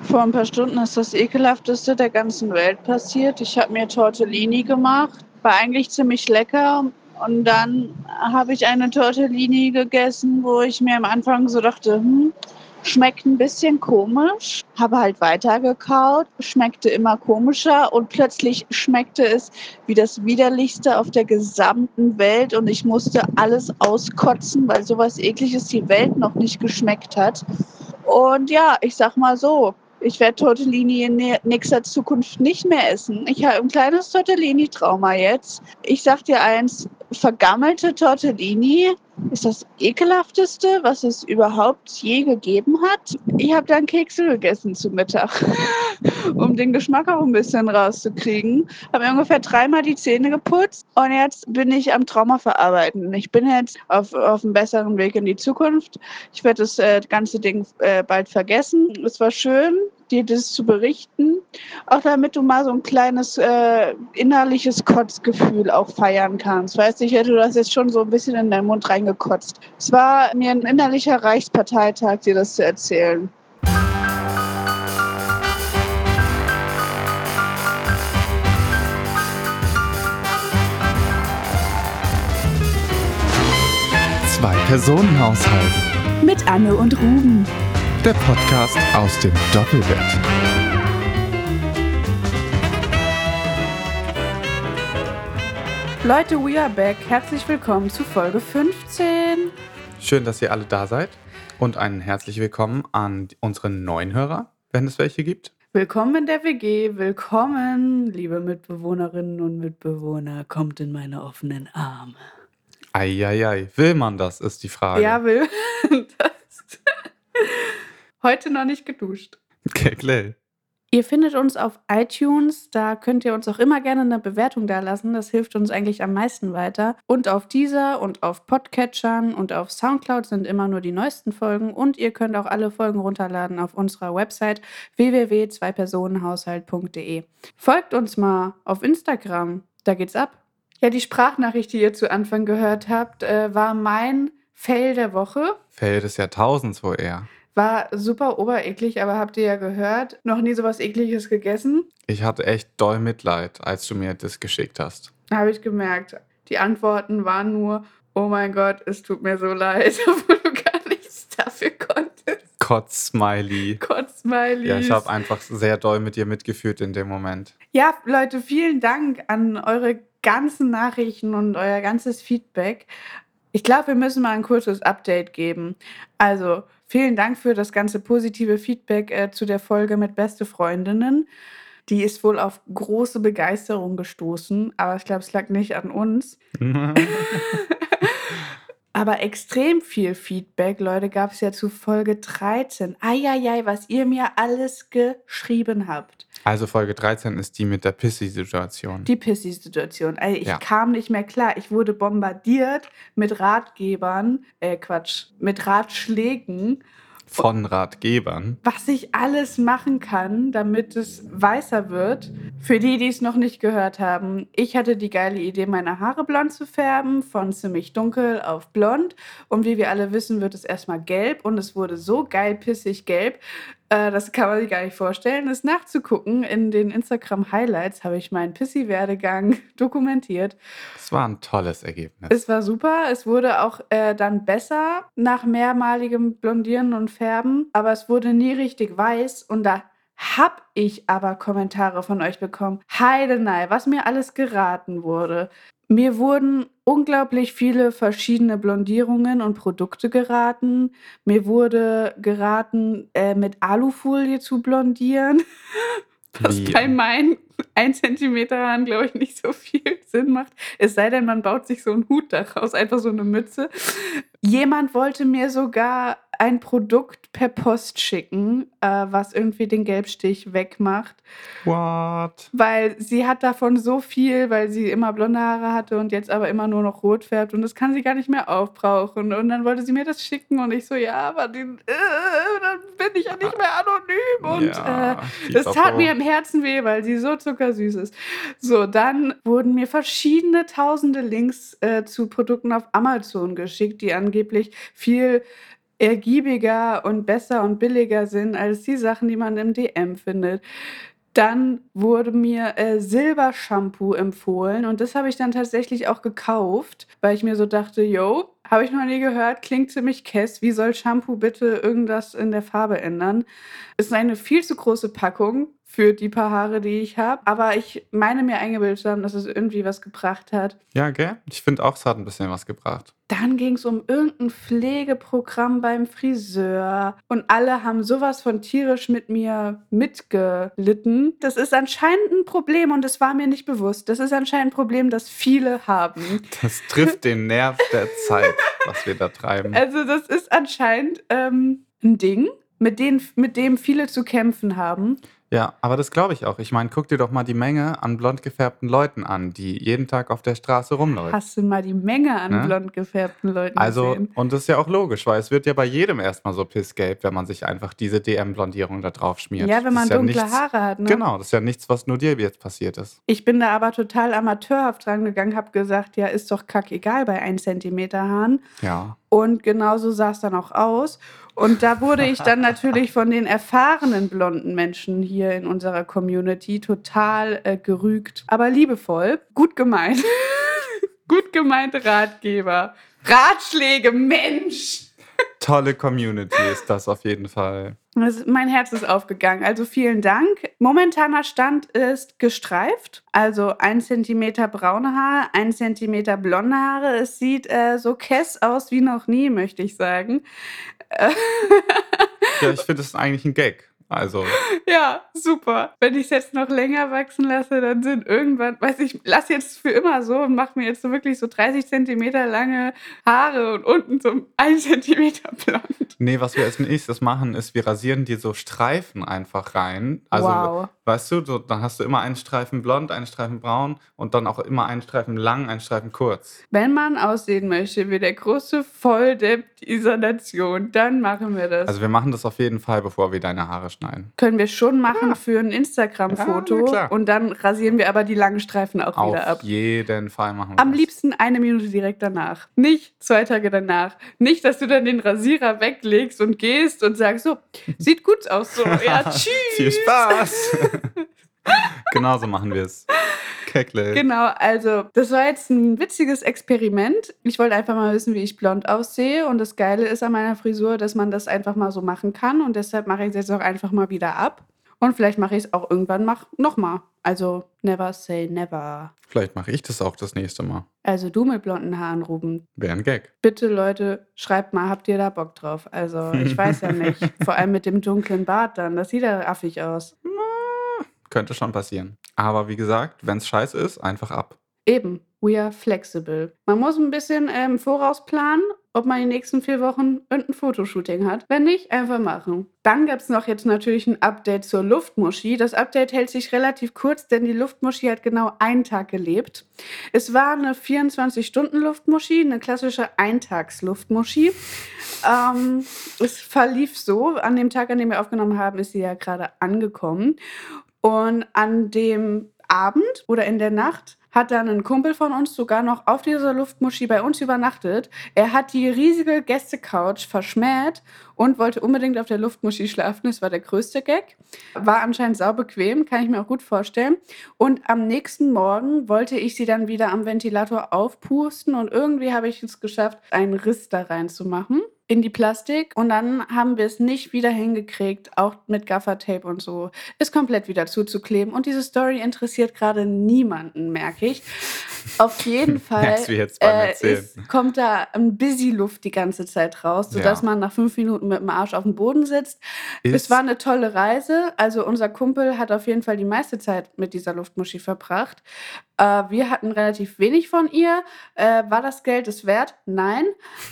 Vor ein paar Stunden ist das Ekelhafteste der ganzen Welt passiert. Ich habe mir Tortellini gemacht, war eigentlich ziemlich lecker. Und dann habe ich eine Tortellini gegessen, wo ich mir am Anfang so dachte, schmeckt ein bisschen komisch. Habe halt weitergekaut, schmeckte immer komischer und plötzlich schmeckte es wie das Widerlichste auf der gesamten Welt und ich musste alles auskotzen, weil sowas Ekliges die Welt noch nicht geschmeckt hat. Und ja, ich sag mal so, ich werde Tortellini in nächster Zukunft nicht mehr essen. Ich habe ein kleines Tortellini-Trauma jetzt. Ich sag dir eins, vergammelte Tortellini ist das Ekelhafteste, was es überhaupt je gegeben hat. Ich habe dann Kekse gegessen zu Mittag, um den Geschmack auch ein bisschen rauszukriegen. Habe mir ungefähr 3-mal die Zähne geputzt und jetzt bin ich am Trauma verarbeiten. Ich bin jetzt auf einem besseren Weg in die Zukunft. Ich werde das ganze Ding bald vergessen. Es war schön, dir das zu berichten, auch damit du mal so ein kleines innerliches Kotzgefühl auch feiern kannst. Weißt du, ich hätte das jetzt schon so ein bisschen in deinen Mund reingekotzt. Es war mir ein innerlicher Reichsparteitag, dir das zu erzählen. Zwei-Personen-Haushalt. Mit Anne und Ruben. Der Podcast aus dem Doppelbett. Leute, we are back. Herzlich willkommen zu Folge 15. Schön, dass ihr alle da seid. Und ein herzlich willkommen an unsere neuen Hörer, wenn es welche gibt. Willkommen in der WG. Willkommen, liebe Mitbewohnerinnen und Mitbewohner. Kommt in meine offenen Arme. Eieiei, will man das, ist die Frage. Ja, will das. Heute noch nicht geduscht. Okay. Ihr findet uns auf iTunes, da könnt ihr uns auch immer gerne eine Bewertung dalassen, das hilft uns eigentlich am meisten weiter. Und auf Deezer und auf Podcatchern und auf Soundcloud sind immer nur die neuesten Folgen und ihr könnt auch alle Folgen runterladen auf unserer Website www.zweipersonenhaushalt.de. Folgt uns mal auf Instagram, da geht's ab. Ja, die Sprachnachricht, die ihr zu Anfang gehört habt, war mein Fail der Woche. Fail des Jahrtausends wohl eher. War super obereklig, aber habt ihr ja gehört, noch nie sowas Ekliges gegessen. Ich hatte echt doll Mitleid, als du mir das geschickt hast. Habe ich gemerkt. Die Antworten waren nur, oh mein Gott, es tut mir so leid, obwohl du gar nichts dafür konntest. Kotz-Smiley. Kotz-Smileys. Ja, ich habe einfach sehr doll mit dir mitgefühlt in dem Moment. Ja, Leute, vielen Dank an eure ganzen Nachrichten und euer ganzes Feedback. Ich glaube, wir müssen mal ein kurzes Update geben. Also, vielen Dank für das ganze positive Feedback zu der Folge mit beste Freundinnen. Die ist wohl auf große Begeisterung gestoßen, aber ich glaube, es lag nicht an uns. Aber extrem viel Feedback, Leute, gab es ja zu Folge 13. Eieiei, was ihr mir alles geschrieben habt. Also Folge 13 ist die mit der Pissy-Situation. Die Pissy-Situation. Also ich Ja. kam nicht mehr klar. Ich wurde bombardiert mit mit Ratschlägen, Von Ratgebern. was ich alles machen kann, damit es weißer wird. Für die es noch nicht gehört haben, ich hatte die geile Idee, meine Haare blond zu färben, von ziemlich dunkel auf blond. Und wie wir alle wissen, wird es erstmal gelb und es wurde so geil pissig gelb. Das kann man sich gar nicht vorstellen. Das nachzugucken in den Instagram-Highlights habe ich meinen Pissy-Werdegang dokumentiert. Es war ein tolles Ergebnis. Es war super. Es wurde auch dann besser nach mehrmaligem Blondieren und Färben. Aber es wurde nie richtig weiß. Und da habe ich aber Kommentare von euch bekommen. Heidenei, was mir alles geraten wurde. Mir wurden unglaublich viele verschiedene Blondierungen und Produkte geraten. Mir wurde geraten, mit Alufolie zu blondieren. Was Wie? bei meinen 1 Zentimeter Haaren, glaube ich, nicht so viel Sinn macht. Es sei denn, man baut sich so einen Hut daraus, einfach so eine Mütze. Jemand wollte mir sogar ein Produkt per Post schicken, was irgendwie den Gelbstich wegmacht. What? Weil sie hat davon so viel, weil sie immer blonde Haare hatte und jetzt aber immer nur noch rot färbt und das kann sie gar nicht mehr aufbrauchen. Und dann wollte sie mir das schicken und ich so, ja, aber dann bin ich ja nicht mehr anonym. Und Ja, das tat pipapo. mir im Herzen weh, weil sie so zuckersüß ist. So, dann wurden mir verschiedene tausende Links zu Produkten auf Amazon geschickt, die angeblich viel ergiebiger und besser und billiger sind als die Sachen, die man im DM findet. Dann wurde mir Silbershampoo empfohlen und das habe ich dann tatsächlich auch gekauft, weil ich mir so dachte, yo, habe ich noch nie gehört, klingt ziemlich kess. Wie soll Shampoo bitte irgendwas in der Farbe ändern? Ist eine viel zu große Packung für die paar Haare, die ich habe. Aber ich meine mir eingebildet zu haben, dass es irgendwie was gebracht hat. Ja, gell? Ich finde auch, es hat ein bisschen was gebracht. Dann ging es um irgendein Pflegeprogramm beim Friseur und alle haben sowas von tierisch mit mir mitgelitten. Das ist anscheinend ein Problem und das war mir nicht bewusst. Das ist anscheinend ein Problem, das viele haben. Das trifft den Nerv der Zeit, was wir da treiben. Also das ist anscheinend ein Ding, mit dem viele zu kämpfen haben. Ja, aber das glaube ich auch. Ich meine, guck dir doch mal die Menge an blond gefärbten Leuten an, die jeden Tag auf der Straße rumläuft. Hast du mal die Menge an Ne? blond gefärbten Leuten Also, gesehen? und das ist ja auch logisch, weil es wird ja bei jedem erstmal so pissgelb, wenn man sich einfach diese DM-Blondierung da drauf schmiert. Ja, wenn Das man ist ja dunkle nichts, Haare hat, ne? Genau, das ist ja nichts, was nur dir jetzt passiert ist. Ich bin da aber total amateurhaft rangegangen, habe gesagt, ja, ist doch kackegal bei 1 Zentimeter Haaren. Ja. Und genauso sah es dann auch aus. Und da wurde ich dann natürlich von den erfahrenen blonden Menschen hier in unserer Community total gerügt. Aber liebevoll, gut gemeint. Gut gemeinte Ratgeber. Ratschläge, Mensch! Tolle Community ist das auf jeden Fall. Mein Herz ist aufgegangen. Also vielen Dank. Momentaner Stand ist gestreift. Also 1 Zentimeter braune Haare, 1 Zentimeter blonde Haare. Es sieht so kess aus wie noch nie, möchte ich sagen. Ja, ich finde, das ist eigentlich ein Gag. Also, Ja, super. Wenn ich es jetzt noch länger wachsen lasse, dann sind irgendwann, weiß ich, lass jetzt für immer so und mache mir jetzt so wirklich so 30 Zentimeter lange Haare und unten so 1 Zentimeter blond. nee, was wir als nächstes machen, ist, wir rasieren dir so Streifen einfach rein. Also, Wow. weißt du, so, dann hast du immer einen Streifen blond, einen Streifen braun und dann auch immer einen Streifen lang, einen Streifen kurz. Wenn man aussehen möchte wie der große Volldepp dieser Nation, dann machen wir das. Also, wir machen das auf jeden Fall, bevor wir deine Haare schneiden. Können wir schon machen für ein Instagram-Foto Ja, klar. und dann rasieren wir aber die langen Streifen auch wieder ab. Auf jeden Fall machen wir Am das. liebsten 1 Minute direkt danach. Nicht 2 Tage danach. Nicht, dass du dann den Rasierer weglegst und gehst und sagst, so, sieht gut aus, so, ja, tschüss. Viel Spaß! Genauso machen wir es. Keckle. Genau, also das war jetzt ein witziges Experiment. Ich wollte einfach mal wissen, wie ich blond aussehe. Und das Geile ist an meiner Frisur, dass man das einfach mal so machen kann. Und deshalb mache ich es jetzt auch einfach mal wieder ab. Und vielleicht mache ich es auch irgendwann nochmal. Also never say never. Vielleicht mache ich das auch das nächste Mal. Also du mit blonden Haaren, Ruben. Wäre ein Gag. Bitte, Leute, schreibt mal, habt ihr da Bock drauf? Also ich weiß ja nicht. Vor allem mit dem dunklen Bart dann. Das sieht ja affig aus. Könnte schon passieren. Aber wie gesagt, wenn es scheiße ist, einfach ab. Eben, we are flexible. Man muss ein bisschen im Voraus planen, ob man die nächsten 4 Wochen irgendein Fotoshooting hat. Wenn nicht, einfach machen. Dann gab es noch jetzt natürlich ein Update zur Luftmuschi. Das Update hält sich relativ kurz, denn die Luftmuschi hat genau einen Tag gelebt. Es war eine 24-Stunden-Luftmuschi, eine klassische Eintags-Luftmuschi. Es verlief so, an dem Tag, an dem wir aufgenommen haben, ist sie ja gerade angekommen. Und an dem Abend oder in der Nacht hat dann ein Kumpel von uns sogar noch auf dieser Luftmuschi bei uns übernachtet. Er hat die riesige Gästecouch verschmäht und wollte unbedingt auf der Luftmuschi schlafen. Das war der größte Gag. War anscheinend saubequem, kann ich mir auch gut vorstellen. Und am nächsten Morgen wollte ich sie dann wieder am Ventilator aufpusten und irgendwie habe ich es geschafft, einen Riss da reinzumachen in die Plastik und dann haben wir es nicht wieder hingekriegt, auch mit Gaffertape und so, es komplett wieder zuzukleben. Und diese Story interessiert gerade niemanden, merke ich. Auf jeden Fall Merkst du jetzt beim Erzählen. kommt da ein Busy-Luft die ganze Zeit raus, sodass Ja. man nach 5 Minuten mit dem Arsch auf dem Boden sitzt. Es war eine tolle Reise. Also unser Kumpel hat auf jeden Fall die meiste Zeit mit dieser Luftmuschi verbracht. Wir hatten relativ wenig von ihr. War das Geld es wert? Nein.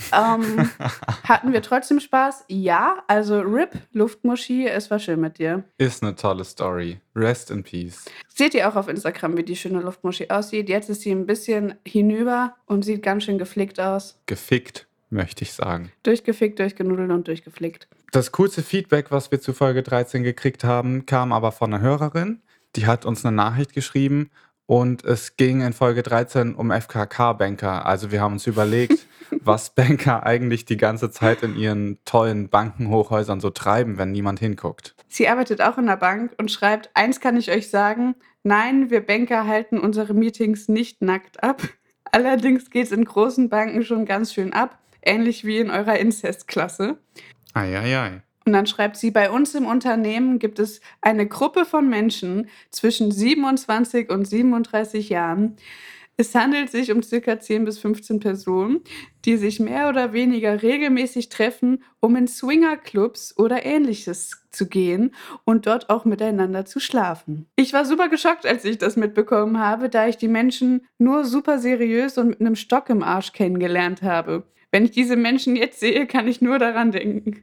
Hatten wir trotzdem Spaß? Ja. Also RIP, Luftmuschi, es war schön mit dir. Ist eine tolle Story. Rest in peace. Seht ihr auch auf Instagram, wie die schöne Luftmuschi aussieht. Jetzt ist sie ein bisschen hinüber und sieht ganz schön geflickt aus. Gefickt, möchte ich sagen. Durchgefickt, durchgenudelt und durchgeflickt. Das coolste Feedback, was wir zu Folge 13 gekriegt haben, kam aber von einer Hörerin. Die hat uns eine Nachricht geschrieben Und es ging in Folge 13 um FKK-Banker. Also wir haben uns überlegt, was Banker eigentlich die ganze Zeit in ihren tollen Bankenhochhäusern so treiben, wenn niemand hinguckt. Sie arbeitet auch in der Bank und schreibt, eins kann ich euch sagen, nein, wir Banker halten unsere Meetings nicht nackt ab. Allerdings geht es in großen Banken schon ganz schön ab, ähnlich wie in eurer Inzestklasse. Eieiei. Und dann schreibt sie, bei uns im Unternehmen gibt es eine Gruppe von Menschen zwischen 27 und 37 Jahren. Es handelt sich um ca. 10 bis 15 Personen, die sich mehr oder weniger regelmäßig treffen, um in Swingerclubs oder Ähnliches zu gehen und dort auch miteinander zu schlafen. Ich war super geschockt, als ich das mitbekommen habe, da ich die Menschen nur super seriös und mit einem Stock im Arsch kennengelernt habe. Wenn ich diese Menschen jetzt sehe, kann ich nur daran denken.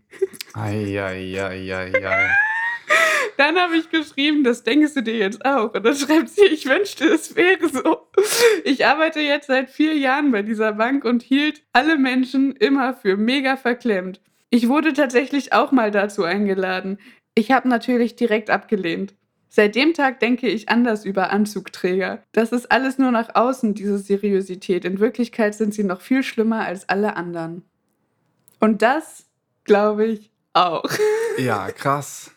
Eieieiei. Dann habe ich geschrieben, das denkst du dir jetzt auch. Und dann schreibt sie, ich wünschte, es wäre so. Ich arbeite jetzt seit 4 Jahren bei dieser Bank und hielt alle Menschen immer für mega verklemmt. Ich wurde tatsächlich auch mal dazu eingeladen. Ich habe natürlich direkt abgelehnt. Seit dem Tag denke ich anders über Anzugträger. Das ist alles nur nach außen, diese Seriosität. In Wirklichkeit sind sie noch viel schlimmer als alle anderen. Und das glaube ich auch. Ja, krass.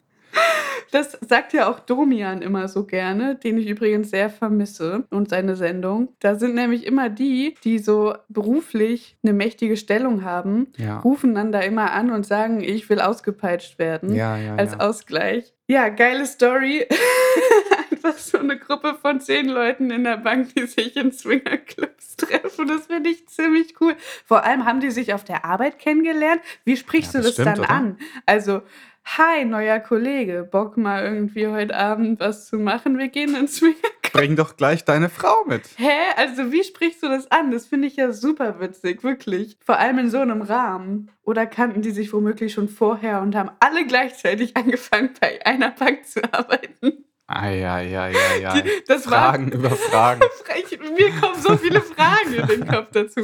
Das sagt ja auch Domian immer so gerne, den ich übrigens sehr vermisse und seine Sendung. Da sind nämlich immer die so beruflich eine mächtige Stellung haben, Ja. rufen dann da immer an und sagen, ich will ausgepeitscht werden Ja. als Ausgleich. Ja, geile Story. Einfach so eine Gruppe von 10 Leuten in der Bank, die sich in Swingerclubs treffen. Das finde ich ziemlich cool. Vor allem haben die sich auf der Arbeit kennengelernt. Wie sprichst Ja, du das bestimmt, dann oder? an? Also, hi, neuer Kollege, Bock mal irgendwie heute Abend was zu machen? Wir gehen ins Swingerclub. Bring doch gleich deine Frau mit. Hä? Also, wie sprichst du das an? Das finde ich ja super witzig, wirklich. Vor allem in so einem Rahmen. Oder kannten die sich womöglich schon vorher und haben alle gleichzeitig angefangen, bei einer Bank zu arbeiten? Eieieiei. Das war Fragen über Fragen. frech. Mir kommen so viele Fragen in den Kopf dazu.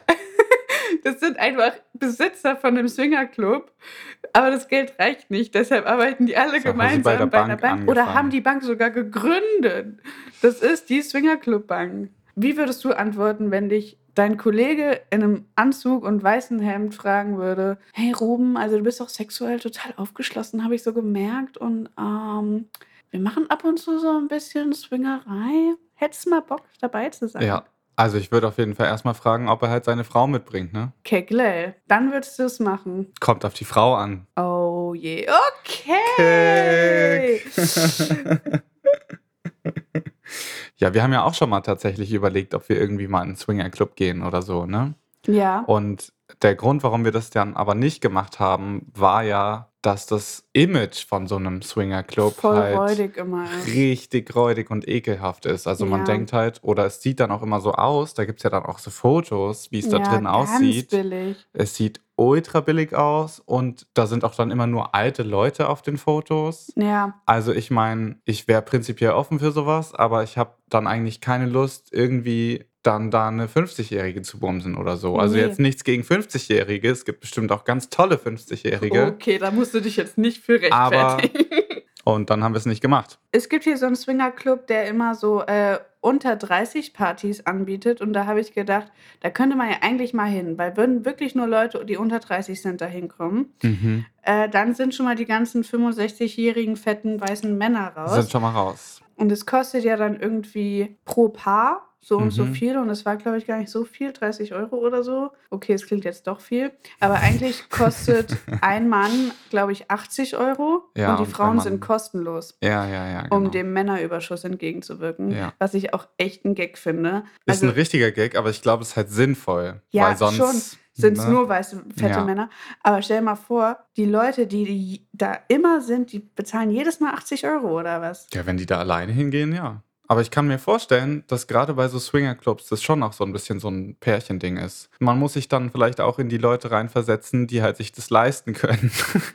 Das sind einfach Besitzer von einem Swingerclub, aber das Geld reicht nicht, deshalb arbeiten die alle So haben sie bei der gemeinsam bei einer Bank Bank oder angefangen. haben die Bank sogar gegründet. Das ist die Swingerclub-Bank. Wie würdest du antworten, wenn dich dein Kollege in einem Anzug und weißem Hemd fragen würde, hey Ruben, also du bist doch sexuell total aufgeschlossen, habe ich so gemerkt und wir machen ab und zu so ein bisschen Swingerei. Hättest du mal Bock, dabei zu sein? Ja, also ich würde auf jeden Fall erstmal fragen, ob er halt seine Frau mitbringt, ne? Kegley, dann würdest du es machen. Kommt auf die Frau an. Oh je, okay. Ja, wir haben ja auch schon mal tatsächlich überlegt, ob wir irgendwie mal in einen Swingerclub gehen oder so, ne? Ja, Und der Grund, warum wir das dann aber nicht gemacht haben, war ja, dass das Image von so einem Swingerclub voll halt räudig immer. richtig räudig und ekelhaft ist. Also man Ja. denkt halt, oder es sieht dann auch immer so aus, da gibt es ja dann auch so Fotos, wie es da Ja, drin ganz aussieht. billig. Es sieht ultra billig aus und da sind auch dann immer nur alte Leute auf den Fotos. Ja, Also ich meine, ich wäre prinzipiell offen für sowas, aber ich habe dann eigentlich keine Lust, irgendwie dann da eine 50-Jährige zu bumsen oder so. Also Nee. jetzt nichts gegen 50-Jährige, es gibt bestimmt auch ganz tolle 50-Jährige. okay, da musst du dich jetzt nicht für Aber- rechtfertigen. Und dann haben wir es nicht gemacht. Es gibt hier so einen Swingerclub, der immer so unter 30 Partys anbietet. Und da habe ich gedacht, da könnte man ja eigentlich mal hin, weil würden wirklich nur Leute, die unter 30 sind, da hinkommen, Mhm. dann sind schon mal die ganzen 65-jährigen fetten weißen Männer raus. Sind schon mal raus. Und es kostet ja dann irgendwie pro Paar so und so Mhm. viel. Und es war, glaube ich, gar nicht so viel, 30 € oder so. Okay, es klingt jetzt doch viel. Aber eigentlich kostet ein Mann, glaube ich, 80 € Ja, und die und wenn Frauen man- sind kostenlos, Ja, genau. um dem Männerüberschuss entgegenzuwirken. Ja. Was ich auch echt ein Gag finde. Ist ein richtiger Gag, aber ich glaube, es ist halt sinnvoll. Ja, weil sonst, schon. Sind es ne? nur weiße, fette Ja. Männer. Aber stell dir mal vor, die Leute, die da immer sind, die bezahlen jedes Mal 80 € oder was? Ja, wenn die da alleine hingehen, ja. Aber ich kann mir vorstellen, dass gerade bei so Swingerclubs das schon auch so ein bisschen so ein Pärchending ist. Man muss sich dann vielleicht auch in die Leute reinversetzen, die halt sich das leisten können.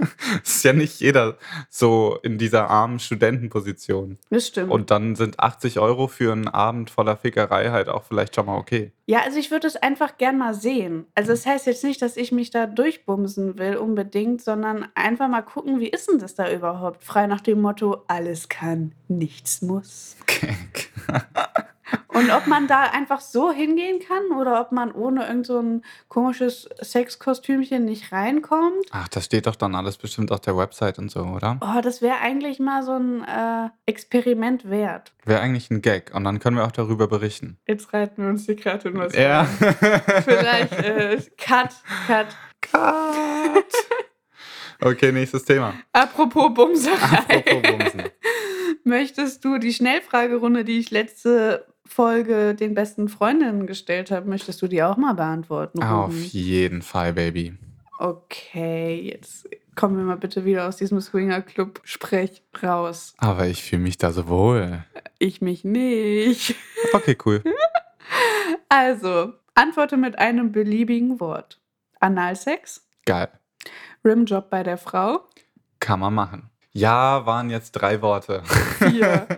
Ist ja nicht jeder so in dieser armen Studentenposition. Das stimmt. Und dann sind 80 € für einen Abend voller Fickerei halt auch vielleicht schon mal okay. Ja, also ich würde es einfach gern mal sehen. Also das heißt jetzt nicht, dass ich mich da durchbumsen will unbedingt, sondern einfach mal gucken, wie ist denn das da überhaupt? Frei nach dem Motto, alles kann, nichts muss. Gag. Und ob man da einfach so hingehen kann oder ob man ohne irgend so ein komisches Sexkostümchen nicht reinkommt. Ach, das steht doch dann alles bestimmt auf der Website und so, oder? Oh, das wäre eigentlich mal so ein Experiment wert. Wäre eigentlich ein Gag und dann können wir auch darüber berichten. Jetzt reiten wir uns hier gerade in was Ja. rein. Vielleicht Cut. Cut. Okay, nächstes Thema. Apropos Bumserei. Apropos Bumsen. Möchtest du die Schnellfragerunde, die ich letzte Folge den besten Freundinnen gestellt habe, möchtest du die auch mal beantworten, Auf Ruben? jeden Fall, Baby. Okay, jetzt kommen wir mal bitte wieder aus diesem Swinger-Club-Sprech raus. Aber ich fühle mich da so wohl. Ich mich nicht. Okay, cool. Also, antworte mit einem beliebigen Wort. Analsex, Geil. Rimjob bei der Frau, Kann man machen. Ja, waren jetzt 3 Worte. 4.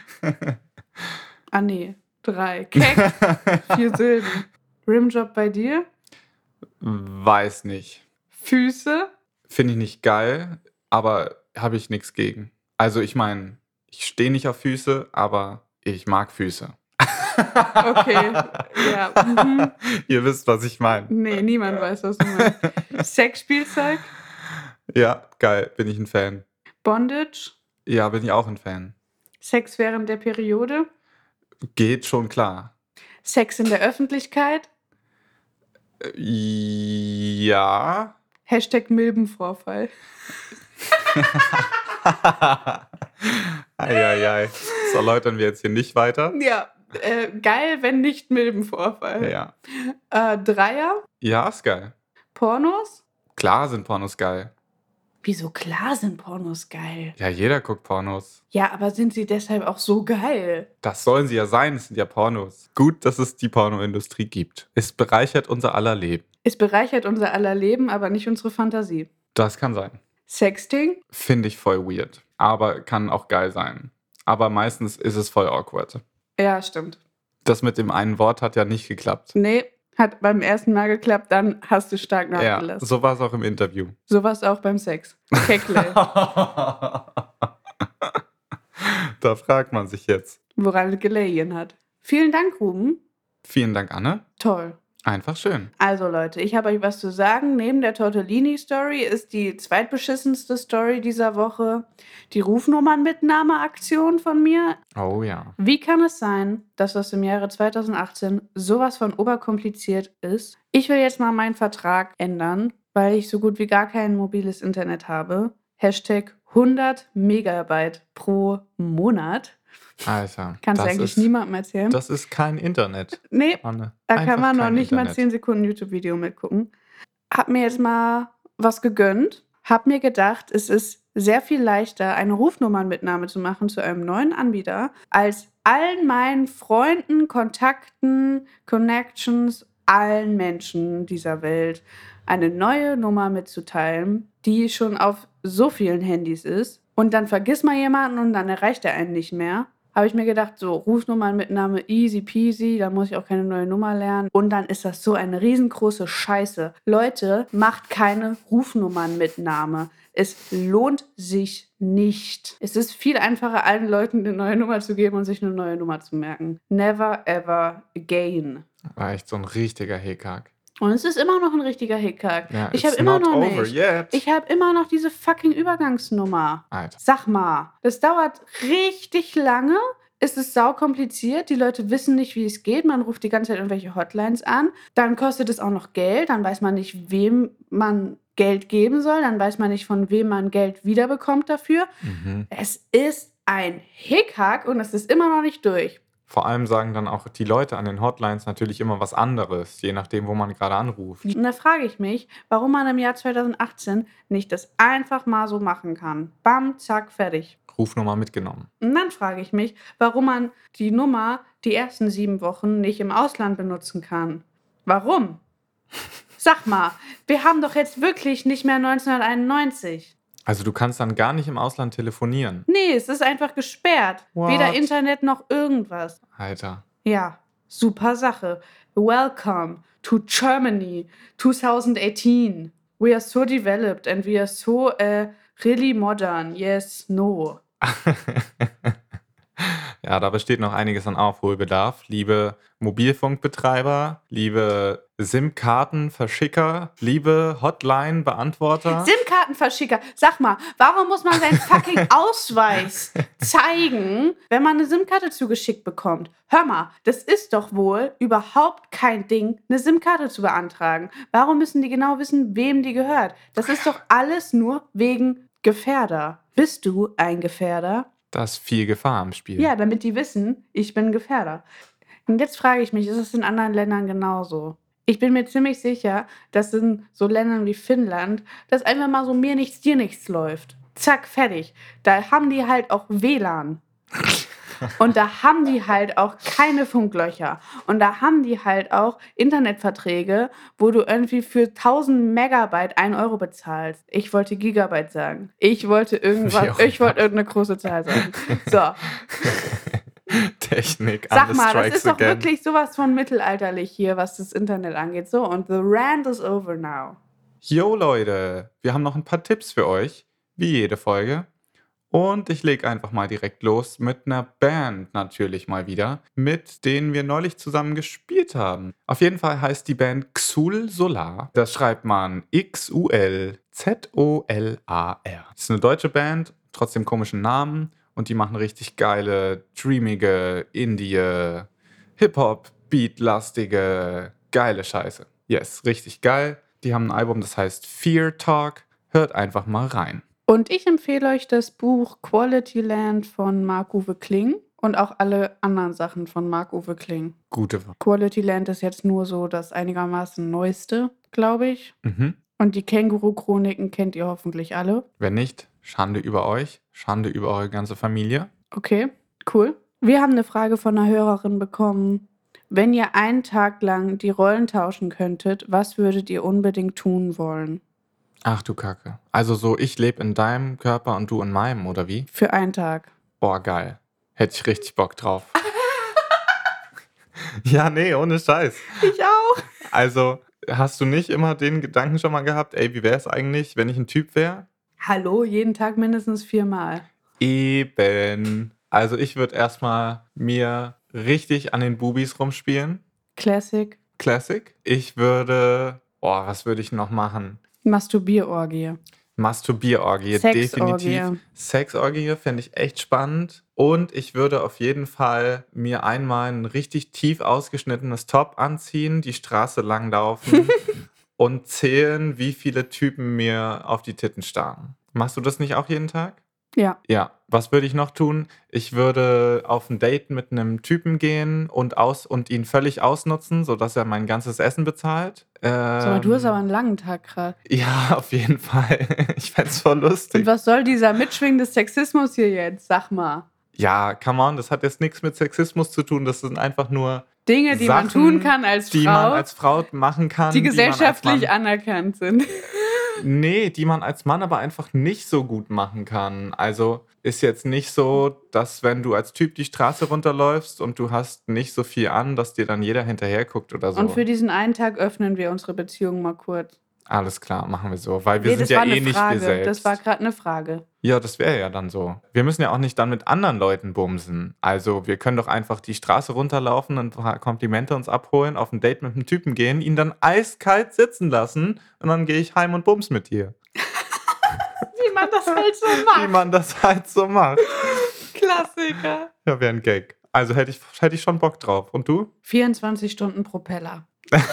Ah nee, 3. Keck, 4 Silben. Rimjob bei dir, Weiß nicht. Füße, Finde ich nicht geil, aber habe ich nichts gegen. Also ich meine, ich stehe nicht auf Füße, aber ich mag Füße. okay, ja. Mhm. Ihr wisst, was ich meine. Nee, niemand weiß, was du meinst. Sexspielzeug, Ja, geil, bin ich ein Fan. Bondage, Ja, bin ich auch ein Fan. Sex während der Periode, Geht schon klar. Sex in der Öffentlichkeit, Ja. #Milbenvorfall. Eieiei. Das erläutern wir jetzt hier nicht weiter. Ja, geil, wenn nicht Milbenvorfall. Ja. Dreier, Ja, ist geil. Pornos. Klar sind Pornos geil. Wieso klar sind Pornos geil? Ja, jeder guckt Pornos. Ja, aber sind sie deshalb auch so geil? Das sollen sie ja sein, es sind ja Pornos. Gut, dass es die Pornoindustrie gibt. Es bereichert unser aller Leben. Es bereichert unser aller Leben, aber nicht unsere Fantasie. Das kann sein. Sexting, Finde ich voll weird. Aber kann auch geil sein. Aber meistens ist es voll awkward. ja, stimmt. Das mit dem einen Wort hat ja nicht geklappt. Nee, hat beim ersten Mal geklappt, dann hast du stark Ja, nachgelassen. so war es auch im Interview. Sowas auch beim Sex. Keckle. Da fragt man sich jetzt. Woran es gelegen hat. Vielen Dank, Ruben. Vielen Dank, Anne. Toll. Einfach schön. Also Leute, ich habe euch was zu sagen. Neben der Tortellini-Story ist die zweitbeschissenste Story dieser Woche die Rufnummernmitnahme-Aktion von mir. Oh ja. Wie kann es sein, dass das im Jahre 2018 sowas von oberkompliziert ist? Ich will jetzt mal meinen Vertrag ändern, weil ich so gut wie gar kein mobiles Internet habe. #100 Megabyte pro Monat. Alter. Kannst du das eigentlich ist, niemandem erzählen? Das ist kein Internet, Nee, Anne. da Einfach kann man noch kein nicht mal Internet. 10 Sekunden YouTube-Video mitgucken. Hab mir jetzt mal was gegönnt. Hab mir gedacht, es ist sehr viel leichter, eine Rufnummernmitnahme zu machen zu einem neuen Anbieter, als allen meinen Freunden, Kontakten, Connections, allen Menschen dieser Welt eine neue Nummer mitzuteilen, die schon auf so vielen Handys ist. Und dann vergisst man jemanden und dann erreicht er einen nicht mehr. Habe ich mir gedacht, so Rufnummernmitnahme easy peasy, da muss ich auch keine neue Nummer lernen. Und dann ist das so eine riesengroße Scheiße. Leute, macht keine Rufnummernmitnahme. Es lohnt sich nicht. Es ist viel einfacher, allen Leuten eine neue Nummer zu geben und sich eine neue Nummer zu merken. Never ever again. War echt so ein richtiger Hickhack. Und es ist immer noch ein richtiger Hickhack. Ja, Ich it's habe immer not noch over nicht. yet. Ich habe immer noch diese fucking Übergangsnummer. Alter. Sag mal, das dauert richtig lange. Es ist saukompliziert. Die Leute wissen nicht, wie es geht. Man ruft die ganze Zeit irgendwelche Hotlines an. Dann kostet es auch noch Geld. Dann weiß man nicht, wem man Geld geben soll. Dann weiß man nicht, von wem man Geld wiederbekommt dafür. Mhm. Es ist ein Hickhack und es ist immer noch nicht durch. Vor allem sagen dann auch die Leute an den Hotlines natürlich immer was anderes, je nachdem, wo man gerade anruft. Und da frage ich mich, warum man im Jahr 2018 nicht das einfach mal so machen kann. Bam, zack, fertig. Rufnummer mitgenommen. Und dann frage ich mich, warum man die Nummer die ersten 7 Wochen nicht im Ausland benutzen kann. Warum? Sag mal, wir haben doch jetzt wirklich nicht mehr 1991. Also du kannst dann gar nicht im Ausland telefonieren. Nee, es ist einfach gesperrt. What? Weder Internet noch irgendwas. Alter. Ja, super Sache. Welcome to Germany 2018. We are so developed and we are so really modern. Yes, no. Ja, Ja, da besteht noch einiges an Aufholbedarf. Liebe Mobilfunkbetreiber, liebe SIM-Kartenverschicker, liebe Hotline-Beantworter. SIM-Kartenverschicker. Sag mal, warum muss man seinen fucking Ausweis zeigen, wenn man eine SIM-Karte zugeschickt bekommt? Hör mal, das ist doch wohl überhaupt kein Ding, eine SIM-Karte zu beantragen. Warum müssen die genau wissen, wem die gehört? Das ist doch alles nur wegen Gefährder. Bist du ein Gefährder? Da ist viel Gefahr im Spiel. Ja, damit die wissen, ich bin Gefährder. Und jetzt frage ich mich, ist es in anderen Ländern genauso? Ich bin mir ziemlich sicher, dass in so Ländern wie Finnland das einfach mal so mir nichts, dir nichts läuft. Zack, fertig. Da haben die halt auch WLAN. Und da haben die halt auch keine Funklöcher. Und da haben die halt auch Internetverträge, wo du irgendwie für 1000 Megabyte 1 Euro bezahlst. Ich wollte Gigabyte sagen. Ich wollte irgendeine große Zahl sagen. So. Technik. Sag mal, das ist doch wirklich sowas von mittelalterlich hier, was das Internet angeht. So, und the rant is over now. Yo Leute, wir haben noch ein paar Tipps für euch, wie jede Folge. Und ich lege einfach mal direkt los mit einer Band natürlich mal wieder, mit denen wir neulich zusammen gespielt haben. Auf jeden Fall heißt die Band Xul Solar. Das schreibt man Xulzolar. Ist eine deutsche Band, trotzdem komischen Namen. Und die machen richtig geile, dreamige, Indie, Hip-Hop, Beat-lastige, geile Scheiße. Yes, richtig geil. Die haben ein Album, das heißt Fear Talk. Hört einfach mal rein. Und ich empfehle euch das Buch Quality Land von Marc-Uwe Kling und auch alle anderen Sachen von Marc-Uwe Kling. Gute. Quality Land ist jetzt nur so das einigermaßen neueste, glaube ich. Mhm. Und die Känguru-Chroniken kennt ihr hoffentlich alle. Wenn nicht, Schande über euch, Schande über eure ganze Familie. Okay, cool. Wir haben eine Frage von einer Hörerin bekommen. Wenn ihr einen Tag lang die Rollen tauschen könntet, was würdet ihr unbedingt tun wollen? Ach du Kacke. Also so, ich lebe in deinem Körper und du in meinem, oder wie? Für einen Tag. Boah, geil. Hätte ich richtig Bock drauf. Ja, nee, ohne Scheiß. Ich auch. Also, hast du nicht immer den Gedanken schon mal gehabt, ey, wie wäre es eigentlich, wenn ich ein Typ wäre? Hallo, jeden Tag mindestens 4-mal. Eben. Also ich würde erstmal mir richtig an den Bubis rumspielen. Classic. Classic. Was würde ich noch machen? Masturbierorgie. Masturbierorgie, Sexorgie. definitiv. Sexorgie fände ich echt spannend. Und ich würde auf jeden Fall mir einmal ein richtig tief ausgeschnittenes Top anziehen, die Straße lang laufen und zählen, wie viele Typen mir auf die Titten starren. Machst du das nicht auch jeden Tag? Ja. Ja. Was würde ich noch tun? Ich würde auf ein Date mit einem Typen gehen und ihn völlig ausnutzen, sodass er mein ganzes Essen bezahlt. Sag mal, du hast aber einen langen Tag gerade. Ja, auf jeden Fall. Ich fänd's voll lustig. Und was soll dieser mitschwingende Sexismus hier jetzt? Sag mal. Ja, come on, das hat jetzt nichts mit Sexismus zu tun. Das sind einfach nur Dinge, die man Sachen, tun kann als Frau, die man als Frau machen kann. die gesellschaftlich die man anerkannt sind. die man als Mann aber einfach nicht so gut machen kann. Also ist jetzt nicht so, dass wenn du als Typ die Straße runterläufst und du hast nicht so viel an, dass dir dann jeder hinterher guckt oder so. Und für diesen einen Tag öffnen wir unsere Beziehung mal kurz. Alles klar, machen wir so, weil wir Nee, sind das ja war eine nicht Frage. wir selbst. Das war gerade eine Frage. Ja, das wäre ja dann so. Wir müssen ja auch nicht dann mit anderen Leuten bumsen. Also wir können doch einfach die Straße runterlaufen und ein paar Komplimente uns abholen, auf ein Date mit einem Typen gehen, ihn dann eiskalt sitzen lassen und dann gehe ich heim und bums mit dir. Wie man das halt so macht. Wie man das halt so macht. Klassiker. Ja, wäre ein Gag. Also hätte ich schon Bock drauf. Und du? 24 Stunden Propeller.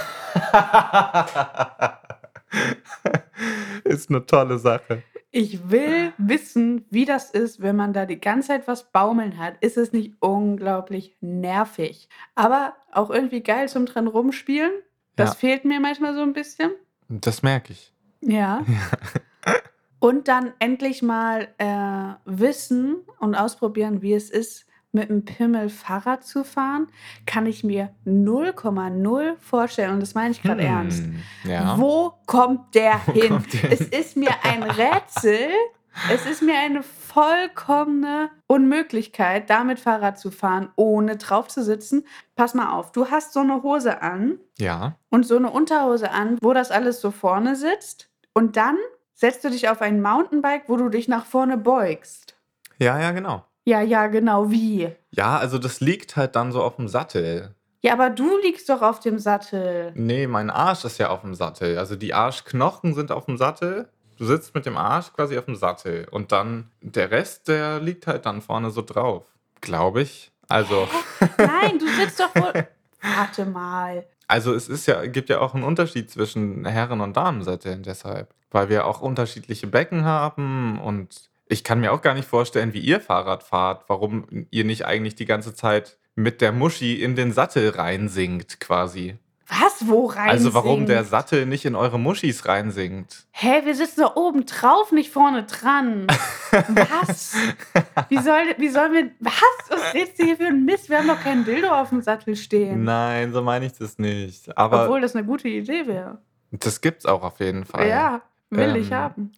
Ist eine tolle Sache. Ich will wissen, wie das ist, wenn man da die ganze Zeit was baumeln hat. Ist es nicht unglaublich nervig? Aber auch irgendwie geil zum dran rumspielen. Das Ja. fehlt mir manchmal so ein bisschen. Das merke ich. Ja. Und dann endlich mal wissen und ausprobieren, wie es ist, mit einem Pimmel Fahrrad zu fahren, kann ich mir 0,0 vorstellen. Und das meine ich gerade ernst. Ja. Wo kommt der hin? kommt der Es ist mir ein Rätsel. Es ist mir eine vollkommene Unmöglichkeit, damit Fahrrad zu fahren, ohne drauf zu sitzen. Pass mal auf, du hast so eine Hose an Ja. und so eine Unterhose an, wo das alles so vorne sitzt. Und dann setzt du dich auf ein Mountainbike, wo du dich nach vorne beugst. Ja, genau. Ja, genau, wie? Ja, also das liegt halt dann so auf dem Sattel. Ja, aber du liegst doch auf dem Sattel. Nee, mein Arsch ist ja auf dem Sattel. Also die Arschknochen sind auf dem Sattel. Du sitzt mit dem Arsch quasi auf dem Sattel. Und dann der Rest, der liegt halt dann vorne so drauf. Glaube ich. Also, Nein, du sitzt doch wohl. Warte mal. also es gibt ja auch einen Unterschied zwischen Herren- und Damensatteln deshalb. Weil wir auch unterschiedliche Becken haben und ich kann mir auch gar nicht vorstellen, wie ihr Fahrrad fahrt, warum ihr nicht eigentlich die ganze Zeit mit der Muschi in den Sattel reinsinkt quasi. Was? Wo rein? Also warum der Sattel nicht in eure Muschis reinsinkt. Hä, wir sitzen doch oben drauf, nicht vorne dran. Was? Wie sollen wir. Was ist hier für ein Mist? Wir haben doch kein Dildo auf dem Sattel stehen. Nein, so meine ich das nicht. Aber Obwohl das eine gute Idee wäre. das gibt's auch auf jeden Fall. Ja, will ich Ähm. haben.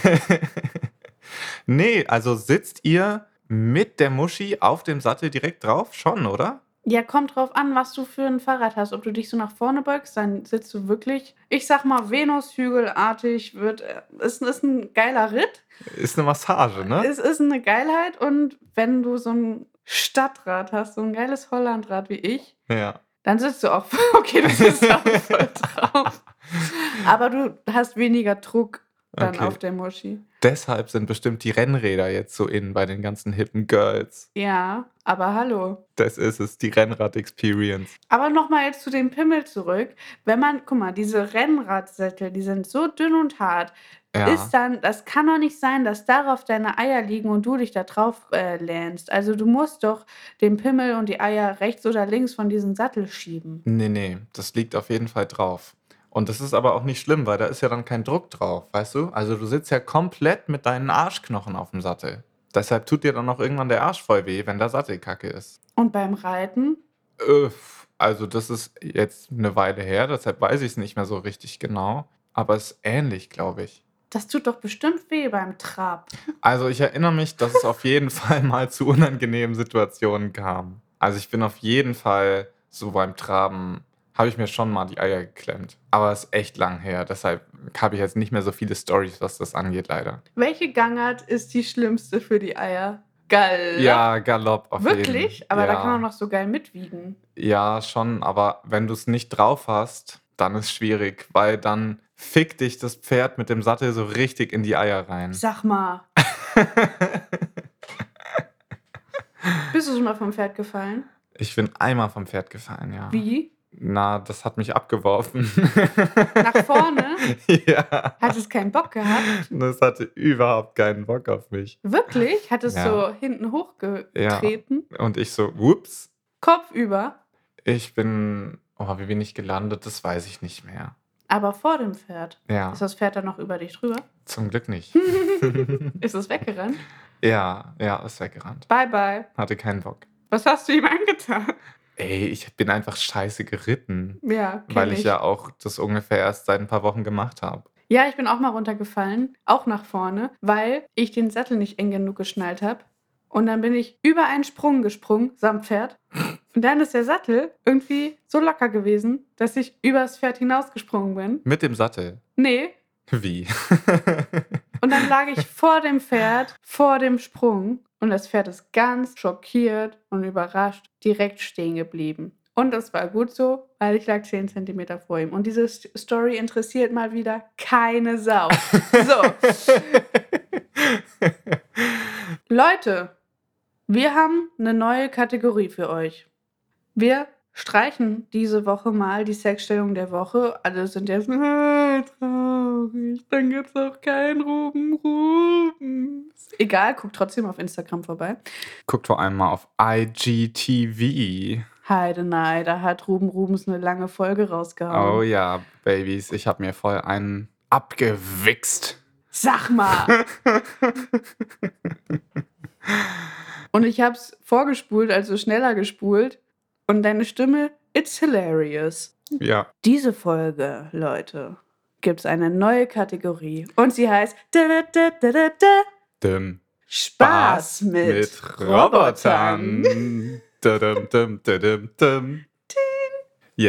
Nee, also sitzt ihr mit der Muschi auf dem Sattel direkt drauf? Schon, oder? Ja, kommt drauf an, was du für ein Fahrrad hast. Ob du dich so nach vorne beugst, dann sitzt du wirklich, ich sag mal, Venushügelartig. Ist ein geiler Ritt. Ist eine Massage, ne? Es ist eine Geilheit. Und wenn du so ein Stadtrad hast, so ein geiles Hollandrad wie ich, Ja. dann sitzt du auch, okay, du sitzt auch voll drauf. Aber du hast weniger Druck dann Okay. auf der Muschi. Deshalb sind bestimmt die Rennräder jetzt so in bei den ganzen hippen Girls. Ja, aber hallo. Das ist es, die Rennrad-Experience. Aber nochmal jetzt zu dem Pimmel zurück. Guck mal, diese Rennradsättel, die sind so dünn und hart. Ja. Das kann doch nicht sein, dass darauf deine Eier liegen und du dich da drauf lähnst. Also du musst doch den Pimmel und die Eier rechts oder links von diesem Sattel schieben. Nee, das liegt auf jeden Fall drauf. Und das ist aber auch nicht schlimm, weil da ist ja dann kein Druck drauf, weißt du? Also du sitzt ja komplett mit deinen Arschknochen auf dem Sattel. Deshalb tut dir dann auch irgendwann der Arsch voll weh, wenn da Sattelkacke ist. Und beim Reiten? Also das ist jetzt eine Weile her, deshalb weiß ich es nicht mehr so richtig genau. Aber es ist ähnlich, glaube ich. Das tut doch bestimmt weh beim Trab. Also ich erinnere mich, dass es auf jeden Fall mal zu unangenehmen Situationen kam. Also ich bin auf jeden Fall so beim Traben, habe ich mir schon mal die Eier geklemmt. Aber es ist echt lang her, deshalb habe ich jetzt nicht mehr so viele Storys, was das angeht, leider. Welche Gangart ist die schlimmste für die Eier? Galopp. Ja, Galopp auf jeden Fall. Wirklich? Aber da ja. kann man noch so geil mitwiegen. Ja, schon, aber wenn du es nicht drauf hast, dann ist es schwierig, weil dann fickt dich das Pferd mit dem Sattel so richtig in die Eier rein. Sag mal, bist du schon mal vom Pferd gefallen? Ich bin einmal vom Pferd gefallen, ja. Wie? Na, das hat mich abgeworfen. Nach vorne? Ja. Hat es keinen Bock gehabt? Das hatte überhaupt keinen Bock auf mich. Wirklich? Hat es Ja. so hinten hochgetreten? Und ich so, ups, Kopfüber? wie bin ich gelandet, das weiß ich nicht mehr. Aber vor dem Pferd? Ja, Ist das Pferd dann noch über dich drüber? zum Glück nicht. Ist es weggerannt? Ja, ist weggerannt. Bye, bye. Hatte keinen Bock. Was hast du ihm angetan? Ey, ich bin einfach scheiße geritten. Ja, kenn Weil ich ja auch das ungefähr erst seit ein paar Wochen gemacht habe. Ja, ich bin auch mal runtergefallen, auch nach vorne, weil ich den Sattel nicht eng genug geschnallt habe. Und dann bin ich über einen Sprung gesprungen, samt Pferd. Und dann ist der Sattel irgendwie so locker gewesen, dass ich übers Pferd hinausgesprungen bin. Mit dem Sattel. Nee. Wie? Und dann lag ich vor dem Pferd, vor dem Sprung. Und das Pferd ist ganz schockiert und überrascht direkt stehen geblieben. Und das war gut so, weil ich lag 10 Zentimeter vor ihm. Und diese Story interessiert mal wieder keine Sau. So. Leute, wir haben eine neue Kategorie für euch. Wir streichen diese Woche mal die Sexstellung der Woche. Alle sind jetzt traurig. Dann gibt's auch kein Ruben. Egal, guckt trotzdem auf Instagram vorbei. Guckt vor allem mal auf IGTV. Heidenei, da hat Ruben Rubens eine lange Folge rausgehauen. Oh ja, Babys, ich habe mir voll einen abgewichst. Sag mal! Und ich hab's vorgespult, also schneller gespult. Und deine Stimme, it's hilarious. Ja. Diese Folge, Leute, gibt's eine neue Kategorie. Und sie heißt Spaß mit Robotern. Yes.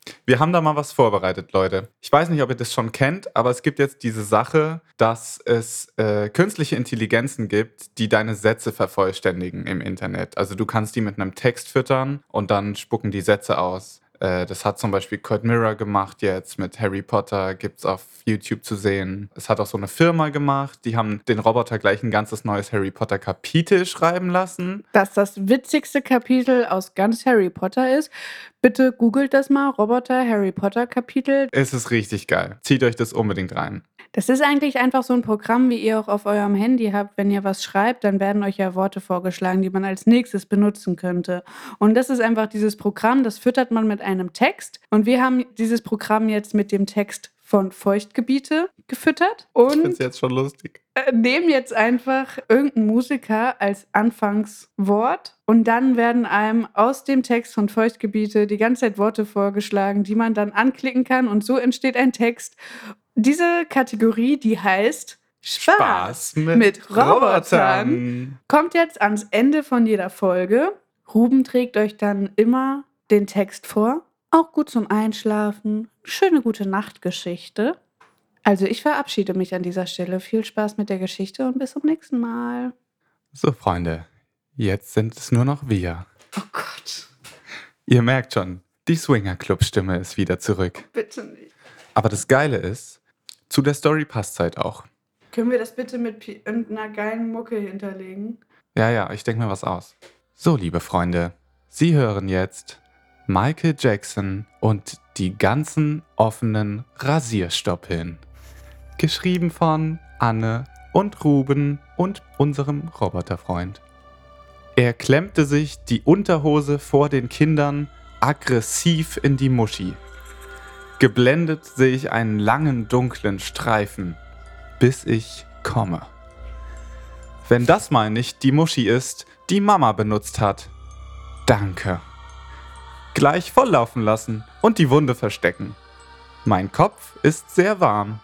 Wir haben da mal was vorbereitet, Leute. Ich weiß nicht, ob ihr das schon kennt, aber es gibt jetzt diese Sache, dass es künstliche Intelligenzen gibt, die deine Sätze vervollständigen im Internet. Also du kannst die mit einem Text füttern und dann spucken die Sätze aus. Das hat zum Beispiel Cold Mirror gemacht jetzt mit Harry Potter, gibt's auf YouTube zu sehen. Es hat auch so eine Firma gemacht, die haben den Roboter gleich ein ganzes neues Harry Potter Kapitel schreiben lassen. Das witzigste Kapitel aus ganz Harry Potter ist. Bitte googelt das mal, Roboter Harry Potter Kapitel. Es ist richtig geil. Zieht euch das unbedingt rein. Das ist eigentlich einfach so ein Programm, wie ihr auch auf eurem Handy habt. Wenn ihr was schreibt, dann werden euch ja Worte vorgeschlagen, die man als nächstes benutzen könnte. Und das ist einfach dieses Programm, das füttert man mit einem Text. Und wir haben dieses Programm jetzt mit dem Text von Feuchtgebiete gefüttert Ich finde es und jetzt schon lustig. nehmen jetzt einfach irgendeinen Musiker als Anfangswort und dann werden einem aus dem Text von Feuchtgebiete die ganze Zeit Worte vorgeschlagen, die man dann anklicken kann und so entsteht ein Text. Diese Kategorie, die heißt Spaß mit Robotern, kommt jetzt ans Ende von jeder Folge. Ruben trägt euch dann immer den Text vor. Auch gut zum Einschlafen. Schöne gute Nachtgeschichte. Also ich verabschiede mich an dieser Stelle. Viel Spaß mit der Geschichte und bis zum nächsten Mal. So, Freunde, jetzt sind es nur noch wir. Oh Gott, Ihr merkt schon, die Swinger-Club-Stimme ist wieder zurück. bitte nicht. Aber das Geile ist, zu der Story passt halt auch. Können wir das bitte mit irgendeiner geilen Mucke hinterlegen? Ja, ich denke mir was aus. So, liebe Freunde, Sie hören jetzt Michael Jackson und die ganzen offenen Rasierstoppeln. Geschrieben von Anne und Ruben und unserem Roboterfreund. Er klemmte sich die Unterhose vor den Kindern aggressiv in die Muschi. Geblendet sehe ich einen langen, dunklen Streifen, bis ich komme. Wenn das mal nicht die Muschi ist, die Mama benutzt hat. Danke. Gleich volllaufen lassen und die Wunde verstecken. Mein Kopf ist sehr warm.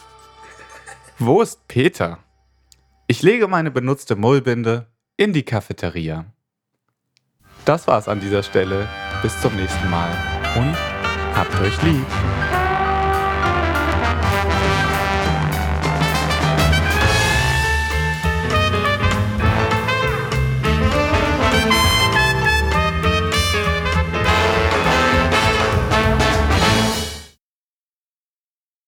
Wo ist Peter? Ich lege meine benutzte Mullbinde in die Cafeteria. Das war's an dieser Stelle. Bis zum nächsten Mal und habt euch lieb.